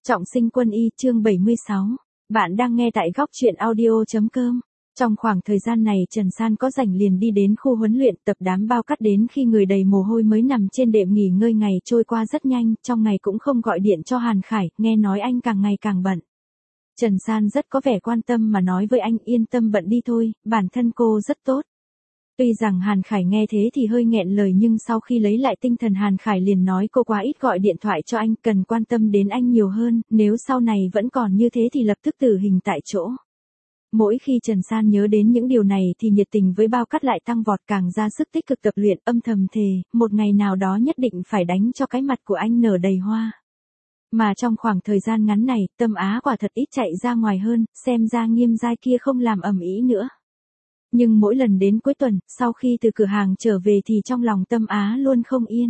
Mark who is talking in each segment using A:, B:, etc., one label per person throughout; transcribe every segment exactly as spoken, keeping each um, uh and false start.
A: Trọng sinh quân y chương bảy mươi sáu. Bạn đang nghe tại góc truyện audio.com. Trong khoảng thời gian này Trần San có rảnh liền đi đến khu huấn luyện tập đám bao cắt đến khi người đầy mồ hôi mới nằm trên đệm nghỉ ngơi. Ngày trôi qua rất nhanh, trong ngày cũng không gọi điện cho Hàn Khải, nghe nói anh càng ngày càng bận. Trần San rất có vẻ quan tâm mà nói với anh yên tâm bận đi thôi, bản thân cô rất tốt. Tuy rằng Hàn Khải nghe thế thì hơi nghẹn lời nhưng sau khi lấy lại tinh thần Hàn Khải liền nói cô quá ít gọi điện thoại cho anh, cần quan tâm đến anh nhiều hơn, nếu sau này vẫn còn như thế thì lập tức tử hình tại chỗ. Mỗi khi Trần San nhớ đến những điều này thì nhiệt tình với bao cắt lại tăng vọt, càng ra sức tích cực tập luyện, âm thầm thề, một ngày nào đó nhất định phải đánh cho cái mặt của anh nở đầy hoa. Mà trong khoảng thời gian ngắn này, Tâm Á quả thật ít chạy ra ngoài hơn, xem ra Nghiêm Giai kia không làm ầm ĩ nữa. Nhưng mỗi lần đến cuối tuần, sau khi từ cửa hàng trở về thì trong lòng Tâm Á luôn không yên.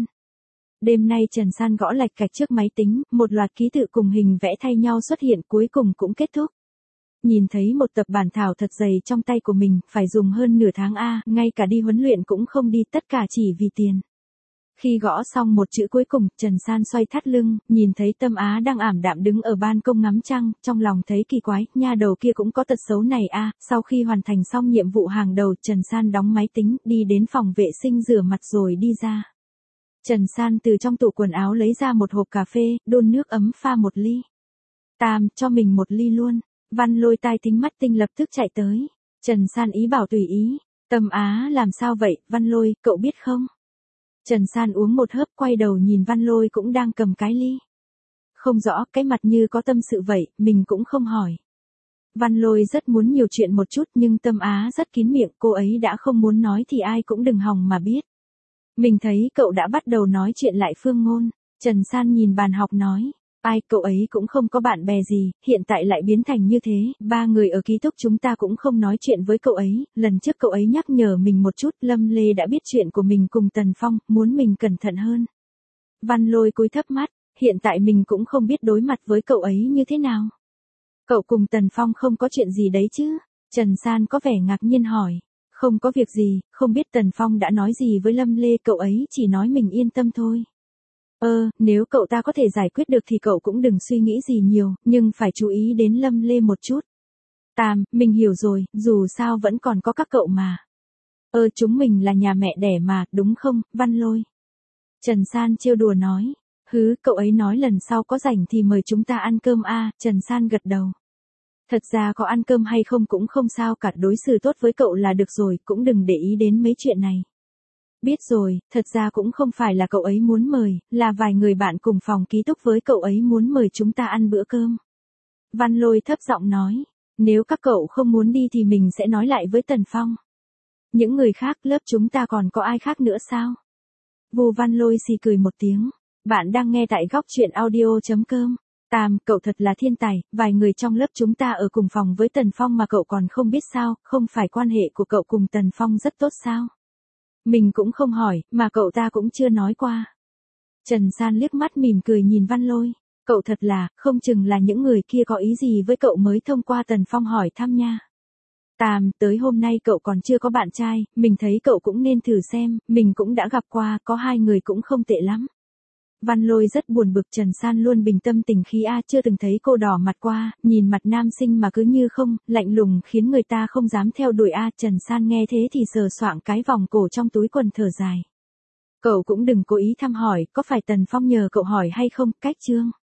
A: Đêm nay Trần San gõ lạch cạch trước máy tính, một loạt ký tự cùng hình vẽ thay nhau xuất hiện, cuối cùng cũng kết thúc. Nhìn thấy một tập bản thảo thật dày trong tay của mình, phải dùng hơn nửa tháng a, ngay cả đi huấn luyện cũng không đi, tất cả chỉ vì tiền. Khi gõ xong một chữ cuối cùng, Trần San xoay thắt lưng, nhìn thấy Tâm Á đang ảm đạm đứng ở ban công ngắm trăng, trong lòng thấy kỳ quái, nha đầu kia cũng có tật xấu này a. Sau khi hoàn thành xong nhiệm vụ hàng đầu, Trần San đóng máy tính, đi đến phòng vệ sinh rửa mặt rồi đi ra. Trần San từ trong tủ quần áo lấy ra một hộp cà phê, đun nước ấm pha một ly. Tam, cho mình một ly luôn. Văn Lôi tai thính mắt tinh lập tức chạy tới. Trần San ý bảo tùy ý. Tâm Á làm sao vậy, Văn Lôi, cậu biết không? Trần San uống một hớp, quay đầu nhìn Văn Lôi cũng đang cầm cái ly. Không rõ, cái mặt như có tâm sự vậy, mình cũng không hỏi. Văn Lôi rất muốn nhiều chuyện một chút nhưng Tâm Á rất kín miệng, cô ấy đã không muốn nói thì ai cũng đừng hòng mà biết. Mình thấy cậu đã bắt đầu nói chuyện lại Phương Ngôn. Trần San nhìn bàn học nói. Ai, cậu ấy cũng không có bạn bè gì, hiện tại lại biến thành như thế, ba người ở ký túc chúng ta cũng không nói chuyện với cậu ấy, lần trước cậu ấy nhắc nhở mình một chút, Lâm Lê đã biết chuyện của mình cùng Tần Phong, muốn mình cẩn thận hơn. Văn Lôi cúi thấp mắt, hiện tại mình cũng không biết đối mặt với cậu ấy như thế nào. Cậu cùng Tần Phong không có chuyện gì đấy chứ? Trần San có vẻ ngạc nhiên hỏi. Không có việc gì, không biết Tần Phong đã nói gì với Lâm Lê, cậu ấy chỉ nói mình yên tâm thôi. Ơ, nếu cậu ta có thể giải quyết được thì cậu cũng đừng suy nghĩ gì nhiều, nhưng phải chú ý đến Lâm Lê một chút. Tam, mình hiểu rồi, dù sao vẫn còn có các cậu mà. Ơ, chúng mình là nhà mẹ đẻ mà, đúng không, Văn Lôi? Trần San trêu đùa nói. Hứ, cậu ấy nói lần sau có rảnh thì mời chúng ta ăn cơm a. Trần San gật đầu. Thật ra có ăn cơm hay không cũng không sao cả, đối xử tốt với cậu là được rồi, cũng đừng để ý đến mấy chuyện này. Biết rồi, thật ra cũng không phải là cậu ấy muốn mời, là vài người bạn cùng phòng ký túc với cậu ấy muốn mời chúng ta ăn bữa cơm. Văn Lôi thấp giọng nói, nếu các cậu không muốn đi thì mình sẽ nói lại với Tần Phong. Những người khác, lớp chúng ta còn có ai khác nữa sao? Vô Văn Lôi xì cười một tiếng, bạn đang nghe tại góc truyện audio.com. Tam, cậu thật là thiên tài, vài người trong lớp chúng ta ở cùng phòng với Tần Phong mà cậu còn không biết sao, không phải quan hệ của cậu cùng Tần Phong rất tốt sao? Mình cũng không hỏi, mà cậu ta cũng chưa nói qua. Trần San liếc mắt mỉm cười nhìn Văn Lôi, cậu thật là, không chừng là những người kia có ý gì với cậu mới thông qua Tần Phong hỏi thăm nha. Tam, tới hôm nay cậu còn chưa có bạn trai, mình thấy cậu cũng nên thử xem, mình cũng đã gặp qua, có hai người cũng không tệ lắm. Văn Lôi rất buồn bực, Trần San luôn bình tâm tình khí a, chưa từng thấy cô đỏ mặt qua, nhìn mặt nam sinh mà cứ như không, lạnh lùng khiến người ta không dám theo đuổi a. Trần San nghe thế thì sờ soạng cái vòng cổ trong túi quần thở dài. Cậu cũng đừng cố ý thăm hỏi, có phải Tần Phong nhờ cậu hỏi hay không, cách chương.